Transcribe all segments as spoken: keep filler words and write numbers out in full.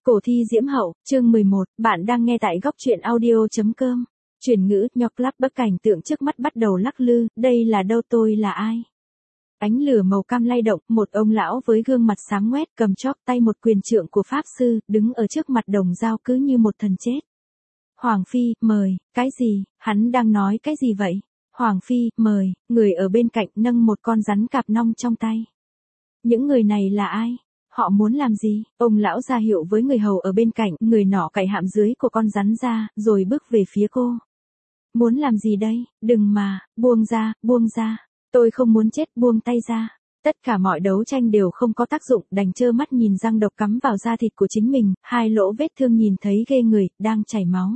Cổ thi diễm hậu, chương mười một, bạn đang nghe tại góc truyện audio.com. Chuyển ngữ, nhọc lắp bức cảnh tượng trước mắt bắt đầu lắc lư, đây là đâu, tôi là ai? Ánh lửa màu cam lay động, một ông lão với gương mặt xám ngoét cầm chóp tay một quyền trượng của pháp sư, đứng ở trước mặt Đồng Dao cứ như một thần chết. Hoàng Phi, mời, cái gì, hắn đang nói cái gì vậy? Hoàng Phi, mời, người ở bên cạnh nâng một con rắn cạp nong trong tay. Những người này là ai? Họ muốn làm gì? Ông lão ra hiệu với người hầu ở bên cạnh, người nọ cạy hạm dưới của con rắn ra, rồi bước về phía cô. Muốn làm gì đây? Đừng mà, buông ra, buông ra. Tôi không muốn chết, buông tay ra. Tất cả mọi đấu tranh đều không có tác dụng, đành trơ mắt nhìn răng độc cắm vào da thịt của chính mình, hai lỗ vết thương nhìn thấy ghê người, đang chảy máu.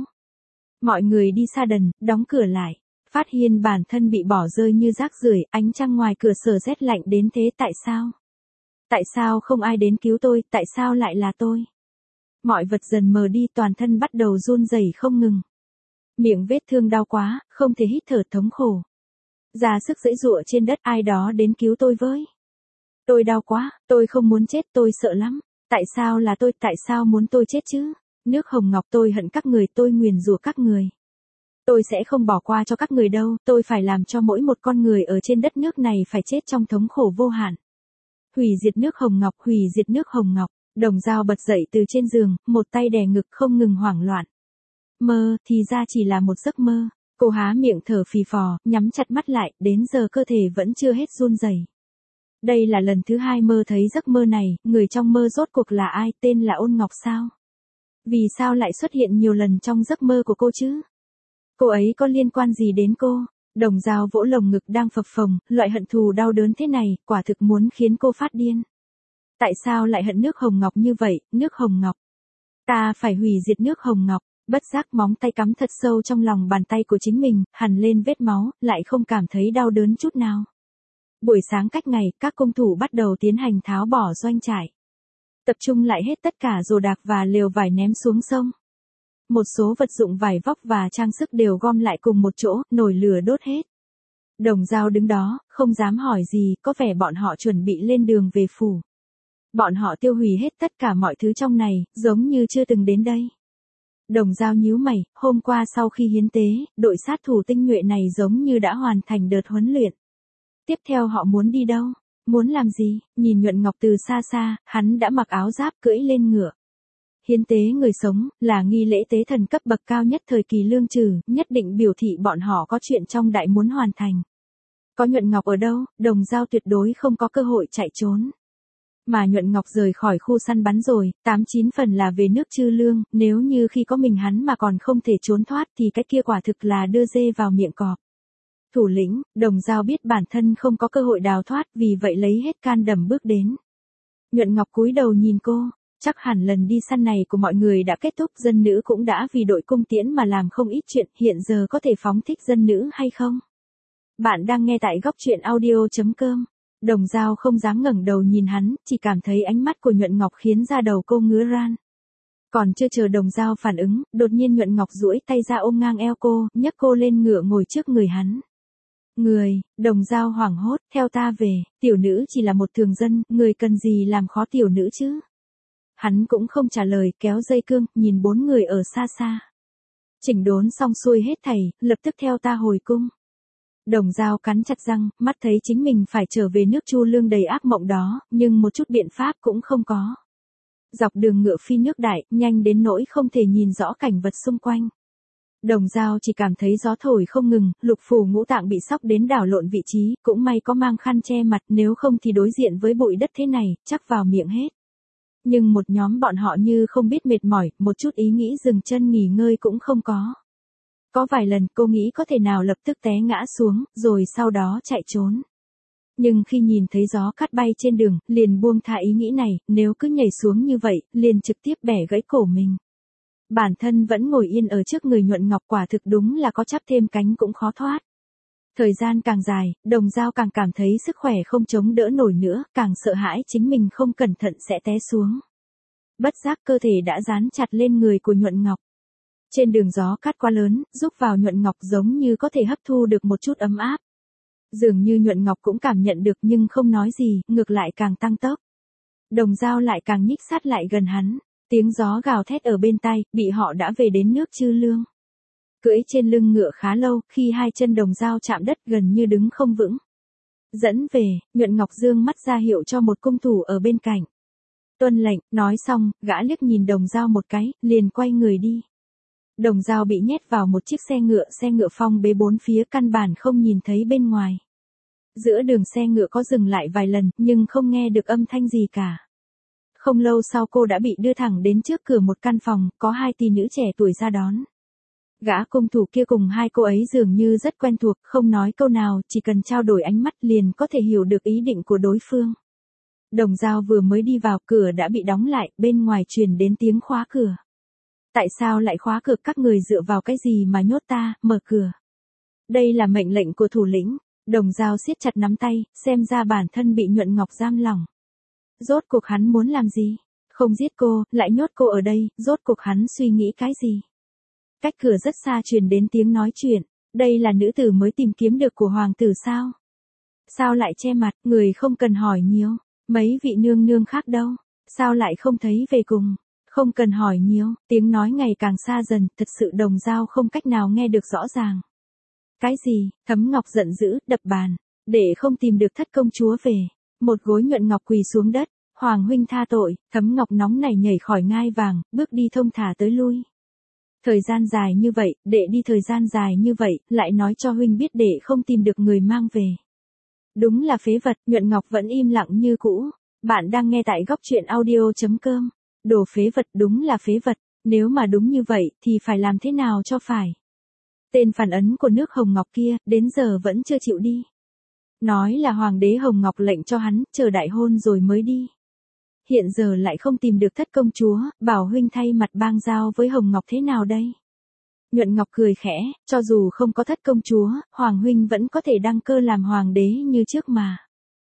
Mọi người đi xa đần, đóng cửa lại. Phát hiện bản thân bị bỏ rơi như rác rưởi, ánh trăng ngoài cửa sổ rét lạnh đến thế, tại sao? Tại sao không ai đến cứu tôi, tại sao lại là tôi? Mọi vật dần mờ đi, toàn thân bắt đầu run rẩy không ngừng. Miệng vết thương đau quá, không thể hít thở, thống khổ. Ra sức giãy giụa trên đất, ai đó đến cứu tôi với. Tôi đau quá, tôi không muốn chết, tôi sợ lắm. Tại sao là tôi, tại sao muốn tôi chết chứ? Nước Hồng Ngọc, tôi hận các người, tôi nguyền rủa các người. Tôi sẽ không bỏ qua cho các người đâu, tôi phải làm cho mỗi một con người ở trên đất nước này phải chết trong thống khổ vô hạn. Hủy diệt nước Hồng Ngọc, hủy diệt nước Hồng Ngọc. Đồng Dao bật dậy từ trên giường, một tay đè ngực không ngừng hoảng loạn. Mơ, thì ra chỉ là một giấc mơ. Cô há miệng thở phì phò, nhắm chặt mắt lại, đến giờ cơ thể vẫn chưa hết run rẩy. Đây là lần thứ hai mơ thấy giấc mơ này, người trong mơ rốt cuộc là ai, tên là Ôn Ngọc sao? Vì sao lại xuất hiện nhiều lần trong giấc mơ của cô chứ? Cô ấy có liên quan gì đến cô? Đồng Dao vỗ lồng ngực đang phập phồng, loại hận thù đau đớn thế này, quả thực muốn khiến cô phát điên. Tại sao lại hận nước Hồng Ngọc như vậy, nước Hồng Ngọc? Ta phải hủy diệt nước Hồng Ngọc, bất giác móng tay cắm thật sâu trong lòng bàn tay của chính mình, hằn lên vết máu, lại không cảm thấy đau đớn chút nào. Buổi sáng cách ngày, các cung thủ bắt đầu tiến hành tháo bỏ doanh trại. Tập trung lại hết tất cả đồ đạc và lều vải ném xuống sông. Một số vật dụng vải vóc và trang sức đều gom lại cùng một chỗ, nổi lửa đốt hết. Đồng Dao đứng đó, không dám hỏi gì, có vẻ bọn họ chuẩn bị lên đường về phủ. Bọn họ tiêu hủy hết tất cả mọi thứ trong này, giống như chưa từng đến đây. Đồng Dao nhíu mày, hôm qua sau khi hiến tế, đội sát thủ tinh nhuệ này giống như đã hoàn thành đợt huấn luyện. Tiếp theo họ muốn đi đâu? Muốn làm gì? Nhìn Nhuận Ngọc từ xa xa, hắn đã mặc áo giáp cưỡi lên ngựa. Hiến tế người sống, là nghi lễ tế thần cấp bậc cao nhất thời kỳ Lương Trừ, nhất định biểu thị bọn họ có chuyện trong đại muốn hoàn thành. Có Nhuận Ngọc ở đâu, Đồng Dao tuyệt đối không có cơ hội chạy trốn. Mà Nhuận Ngọc rời khỏi khu săn bắn rồi, tám chín phần là về nước Chư Lương, nếu như khi có mình hắn mà còn không thể trốn thoát thì cái kia quả thực là đưa dê vào miệng cọp. Thủ lĩnh, Đồng Dao biết bản thân không có cơ hội đào thoát, vì vậy lấy hết can đảm bước đến. Nhuận Ngọc cúi đầu nhìn cô. Chắc hẳn lần đi săn này của mọi người đã kết thúc, dân nữ cũng đã vì đội cung tiễn mà làm không ít chuyện, hiện giờ có thể phóng thích dân nữ hay không? Bạn đang nghe tại góc truyện audio.com. Đồng Dao không dám ngẩng đầu nhìn hắn, chỉ cảm thấy ánh mắt của Nhuận Ngọc khiến da đầu cô ngứa ran. Còn chưa chờ Đồng Dao phản ứng, đột nhiên Nhuận Ngọc duỗi tay ra ôm ngang eo cô, nhấc cô lên ngựa ngồi trước người hắn. Người, Đồng Dao hoảng hốt, theo ta về, tiểu nữ chỉ là một thường dân, người cần gì làm khó tiểu nữ chứ? Hắn cũng không trả lời, kéo dây cương, nhìn bốn người ở xa xa. Chỉnh đốn xong xuôi hết thảy, lập tức theo ta hồi cung. Đồng Dao cắn chặt răng, mắt thấy chính mình phải trở về nước Chu Lương đầy ác mộng đó, nhưng một chút biện pháp cũng không có. Dọc đường ngựa phi nước đại, nhanh đến nỗi không thể nhìn rõ cảnh vật xung quanh. Đồng Dao chỉ cảm thấy gió thổi không ngừng, lục phủ ngũ tạng bị sóc đến đảo lộn vị trí, cũng may có mang khăn che mặt, nếu không thì đối diện với bụi đất thế này, chắc vào miệng hết. Nhưng một nhóm bọn họ như không biết mệt mỏi, một chút ý nghĩ dừng chân nghỉ ngơi cũng không có. Có vài lần cô nghĩ có thể nào lập tức té ngã xuống, rồi sau đó chạy trốn. Nhưng khi nhìn thấy gió cát bay trên đường, liền buông tha ý nghĩ này, nếu cứ nhảy xuống như vậy, liền trực tiếp bẻ gãy cổ mình. Bản thân vẫn ngồi yên ở trước người Nhuận Ngọc, quả thực đúng là có chắp thêm cánh cũng khó thoát. Thời gian càng dài, Đồng Dao càng cảm thấy sức khỏe không chống đỡ nổi nữa, càng sợ hãi chính mình không cẩn thận sẽ té xuống. Bất giác cơ thể đã dán chặt lên người của Nhuận Ngọc. Trên đường gió cát quá lớn, giúp vào Nhuận Ngọc giống như có thể hấp thu được một chút ấm áp. Dường như Nhuận Ngọc cũng cảm nhận được nhưng không nói gì, ngược lại càng tăng tốc. Đồng Dao lại càng nhích sát lại gần hắn. Tiếng gió gào thét ở bên tai, bị họ đã về đến nước Chư Lương. Cưỡi trên lưng ngựa khá lâu, khi hai chân Đồng Dao chạm đất gần như đứng không vững. Dẫn về, Nhuận Ngọc dương mắt ra hiệu cho một cung thủ ở bên cạnh. Tuân lệnh, nói xong, gã liếc nhìn Đồng Dao một cái, liền quay người đi. Đồng Dao bị nhét vào một chiếc xe ngựa, xe ngựa phong bế bốn phía căn bản không nhìn thấy bên ngoài. Giữa đường xe ngựa có dừng lại vài lần, nhưng không nghe được âm thanh gì cả. Không lâu sau cô đã bị đưa thẳng đến trước cửa một căn phòng, có hai tỷ nữ trẻ tuổi ra đón. Gã cung thủ kia cùng hai cô ấy dường như rất quen thuộc, không nói câu nào, chỉ cần trao đổi ánh mắt liền có thể hiểu được ý định của đối phương. Đồng Dao vừa mới đi vào, cửa đã bị đóng lại, bên ngoài truyền đến tiếng khóa cửa. Tại sao lại khóa cửa, các người dựa vào cái gì mà nhốt ta, mở cửa. Đây là mệnh lệnh của thủ lĩnh. Đồng Dao siết chặt nắm tay, xem ra bản thân bị Nhuận Ngọc giam lỏng. Rốt cuộc hắn muốn làm gì? Không giết cô, lại nhốt cô ở đây, rốt cuộc hắn suy nghĩ cái gì? Cách cửa rất xa truyền đến tiếng nói chuyện. Đây là nữ tử mới tìm kiếm được của hoàng tử sao? Sao lại che mặt, người không cần hỏi nhiều. Mấy vị nương nương khác đâu? Sao lại không thấy về cùng? Không cần hỏi nhiều, tiếng nói ngày càng xa dần, thật sự Đồng Dao không cách nào nghe được rõ ràng. Cái gì? Thấm Ngọc giận dữ, đập bàn, để không tìm được thất công chúa về. Một gối Nhuận Ngọc quỳ xuống đất, Hoàng huynh tha tội. Thấm Ngọc nóng nảy nhảy khỏi ngai vàng, bước đi thông thả tới lui. Thời gian dài như vậy, đệ đi thời gian dài như vậy, lại nói cho huynh biết đệ không tìm được người mang về. Đúng là phế vật. Nhuận Ngọc vẫn im lặng như cũ. Bạn đang nghe tại góc truyện audio chấm com. Đồ phế vật, đúng là phế vật. Nếu mà đúng như vậy, thì phải làm thế nào cho phải? Tên phản ấn của nước Hồng Ngọc kia, đến giờ vẫn chưa chịu đi. Nói là hoàng đế Hồng Ngọc lệnh cho hắn, chờ đại hôn rồi mới đi. Hiện giờ lại không tìm được thất công chúa, bảo huynh thay mặt bang giao với Hồng Ngọc thế nào đây? Nhuận Ngọc cười khẽ, cho dù không có thất công chúa, hoàng huynh vẫn có thể đăng cơ làm hoàng đế như trước mà.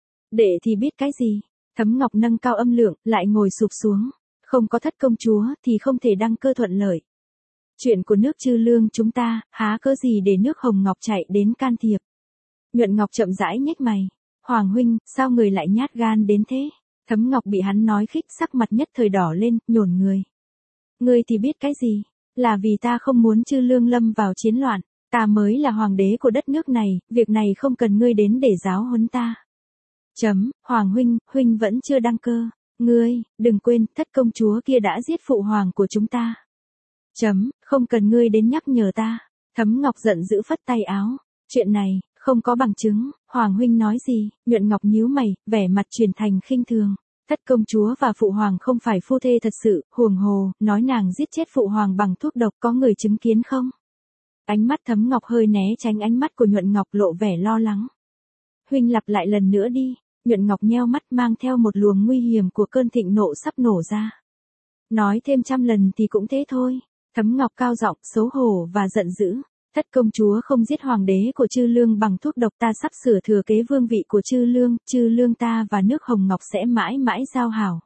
Đệ thì biết cái gì? Thấm Ngọc nâng cao âm lượng, lại ngồi sụp xuống. Không có thất công chúa, thì không thể đăng cơ thuận lợi. Chuyện của nước Chư Lương chúng ta, há cớ gì để nước Hồng Ngọc chạy đến can thiệp. Nhuận Ngọc chậm rãi nhếch mày. Hoàng huynh, sao người lại nhát gan đến thế? Thấm Ngọc bị hắn nói khích, sắc mặt nhất thời đỏ lên, nhổn người. Ngươi thì biết cái gì? Là vì ta không muốn Chư Lương lâm vào chiến loạn. Ta mới là hoàng đế của đất nước này, việc này không cần ngươi đến để giáo huấn ta. Chấm, Hoàng huynh, huynh vẫn chưa đăng cơ. Ngươi, đừng quên, thất công chúa kia đã giết phụ hoàng của chúng ta. Chấm, không cần ngươi đến nhắc nhở ta. Thấm Ngọc giận dữ phất tay áo. Chuyện này, không có bằng chứng. Hoàng huynh nói gì? Nhuận Ngọc nhíu mày, vẻ mặt chuyển thành khinh thường. Thất công chúa và phụ hoàng không phải phu thê thật sự, huồng hồ, nói nàng giết chết phụ hoàng bằng thuốc độc, có người chứng kiến không? Ánh mắt Thấm Ngọc hơi né tránh ánh mắt của Nhuận Ngọc, lộ vẻ lo lắng. Huynh lặp lại lần nữa đi. Nhuận Ngọc nheo mắt, mang theo một luồng nguy hiểm của cơn thịnh nộ sắp nổ ra. Nói thêm trăm lần thì cũng thế thôi. Thấm Ngọc cao giọng, xấu hổ và giận dữ. Thất công chúa không giết hoàng đế của Chư Lương bằng thuốc độc, ta sắp sửa thừa kế vương vị của Chư Lương, Chư Lương ta và nước Hồng Ngọc sẽ mãi mãi giao hảo.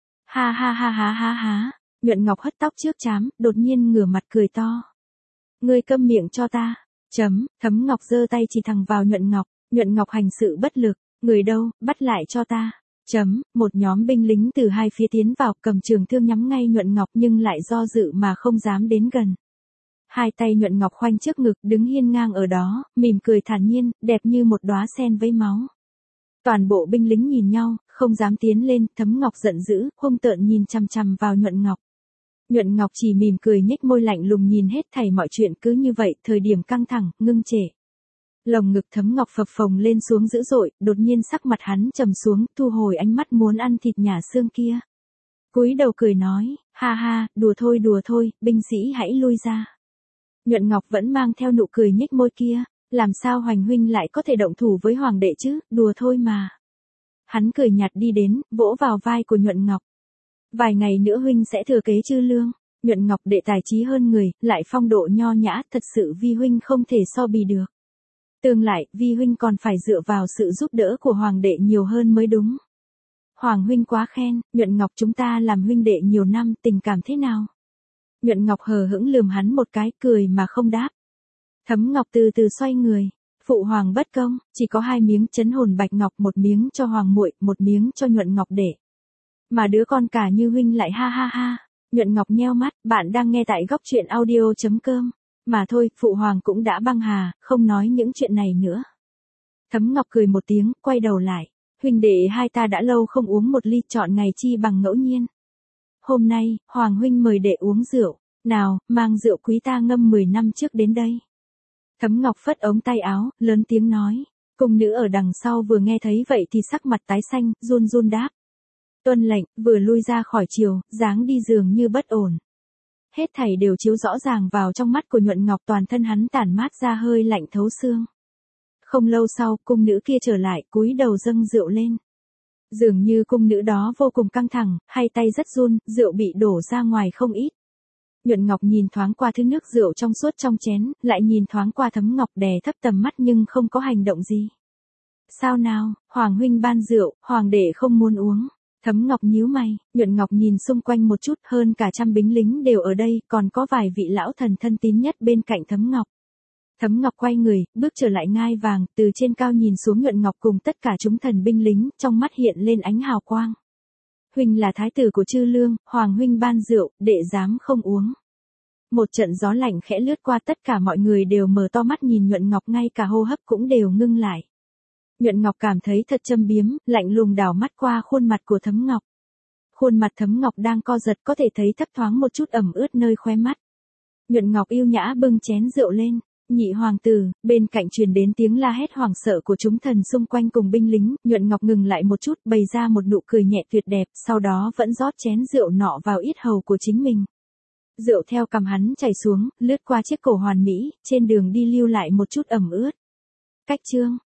Ha ha ha ha ha ha. Nhuận Ngọc hất tóc trước trám, đột nhiên ngửa mặt cười to. Ngươi câm miệng cho ta. Chấm, Thấm Ngọc giơ tay chỉ thẳng vào Nhuận Ngọc. Nhuận Ngọc hành sự bất lực. Người đâu, bắt lại cho ta. Chấm, một nhóm binh lính từ hai phía tiến vào, cầm trường thương nhắm ngay Nhuận Ngọc nhưng lại do dự mà không dám đến gần. Hai tay Nhuận Ngọc khoanh trước ngực, đứng hiên ngang ở đó, mỉm cười thản nhiên, đẹp như một đóa sen với máu. Toàn bộ binh lính nhìn nhau, không dám tiến lên. Thấm Ngọc giận dữ, hung tợn nhìn chằm chằm vào Nhuận Ngọc. Nhuận Ngọc chỉ mỉm cười nhếch môi lạnh lùng nhìn hết thảy mọi chuyện cứ như vậy, thời điểm căng thẳng, ngưng trệ. Lồng ngực Thấm Ngọc phập phồng lên xuống dữ dội, đột nhiên sắc mặt hắn trầm xuống, thu hồi ánh mắt muốn ăn thịt nhả xương kia. Cúi đầu cười nói, ha ha, đùa thôi đùa thôi, binh sĩ hãy lui ra. Nhuận Ngọc vẫn mang theo nụ cười nhếch môi kia, làm sao Hoành huynh lại có thể động thủ với hoàng đệ chứ, đùa thôi mà. Hắn cười nhạt đi đến, vỗ vào vai của Nhuận Ngọc. Vài ngày nữa huynh sẽ thừa kế Chư Lương. Nhuận Ngọc đệ tài trí hơn người, lại phong độ nho nhã, thật sự vi huynh không thể so bì được. Tương lại, vi huynh còn phải dựa vào sự giúp đỡ của hoàng đệ nhiều hơn mới đúng. Hoàng huynh quá khen. Nhuận Ngọc chúng ta làm huynh đệ nhiều năm, tình cảm thế nào? Nhuận Ngọc hờ hững lườm hắn một cái, cười mà không đáp. Thấm Ngọc từ từ xoay người. Phụ hoàng bất công, chỉ có hai miếng chấn hồn bạch ngọc, một miếng cho hoàng muội, một miếng cho Nhuận Ngọc đệ. Mà đứa con cả như huynh lại ha ha ha. Nhuận Ngọc nheo mắt, bạn đang nghe tại góc truyện audio.com. Mà thôi, Phụ Hoàng cũng đã băng hà, không nói những chuyện này nữa. Thấm Ngọc cười một tiếng, quay đầu lại. Huynh đệ hai ta đã lâu không uống một ly, chọn ngày chi bằng ngẫu nhiên. Hôm nay, Hoàng huynh mời đệ uống rượu. Nào, mang rượu quý ta ngâm mười năm trước đến đây. Thấm Ngọc phất ống tay áo, lớn tiếng nói. Cung nữ ở đằng sau vừa nghe thấy vậy thì sắc mặt tái xanh, run run đáp. Tuân lệnh, vừa lui ra khỏi chiều, dáng đi dường như bất ổn. Hết thảy đều chiếu rõ ràng vào trong mắt của Nhuận Ngọc, toàn thân hắn tản mát ra hơi lạnh thấu xương. Không lâu sau, cung nữ kia trở lại, cúi đầu dâng rượu lên. Dường như cung nữ đó vô cùng căng thẳng, hay tay rất run, rượu bị đổ ra ngoài không ít. Nhuận Ngọc nhìn thoáng qua thứ nước rượu trong suốt trong chén, lại nhìn thoáng qua Thấm Ngọc đè thấp tầm mắt nhưng không có hành động gì. Sao nào, Hoàng huynh ban rượu, Hoàng đệ không muốn uống. Thấm Ngọc nhíu mày, Nhuận Ngọc nhìn xung quanh một chút, hơn cả trăm binh lính đều ở đây, còn có vài vị lão thần thân tín nhất bên cạnh Thấm Ngọc. Thấm Ngọc quay người, bước trở lại ngai vàng, từ trên cao nhìn xuống Nhuận Ngọc cùng tất cả chúng thần binh lính, trong mắt hiện lên ánh hào quang. Huynh là thái tử của Chư Lương, Hoàng huynh ban rượu, đệ dám không uống. Một trận gió lạnh khẽ lướt qua, tất cả mọi người đều mở to mắt nhìn Nhuận Ngọc, ngay cả hô hấp cũng đều ngưng lại. Nhuận Ngọc cảm thấy thật châm biếm, lạnh lùng đảo mắt qua khuôn mặt của Thấm Ngọc. Khuôn mặt Thấm Ngọc đang co giật, có thể thấy thấp thoáng một chút ẩm ướt nơi khóe mắt. Nhuận Ngọc yêu nhã bưng chén rượu lên. Nhị hoàng tử, bên cạnh truyền đến tiếng la hét hoảng sợ của chúng thần xung quanh cùng binh lính. Nhuận Ngọc ngừng lại một chút, bày ra một nụ cười nhẹ tuyệt đẹp, sau đó vẫn rót chén rượu nọ vào yết hầu của chính mình. Rượu theo cằm hắn chảy xuống, lướt qua chiếc cổ hoàn mỹ, trên đường đi lưu lại một chút ẩm ướt. Cách chương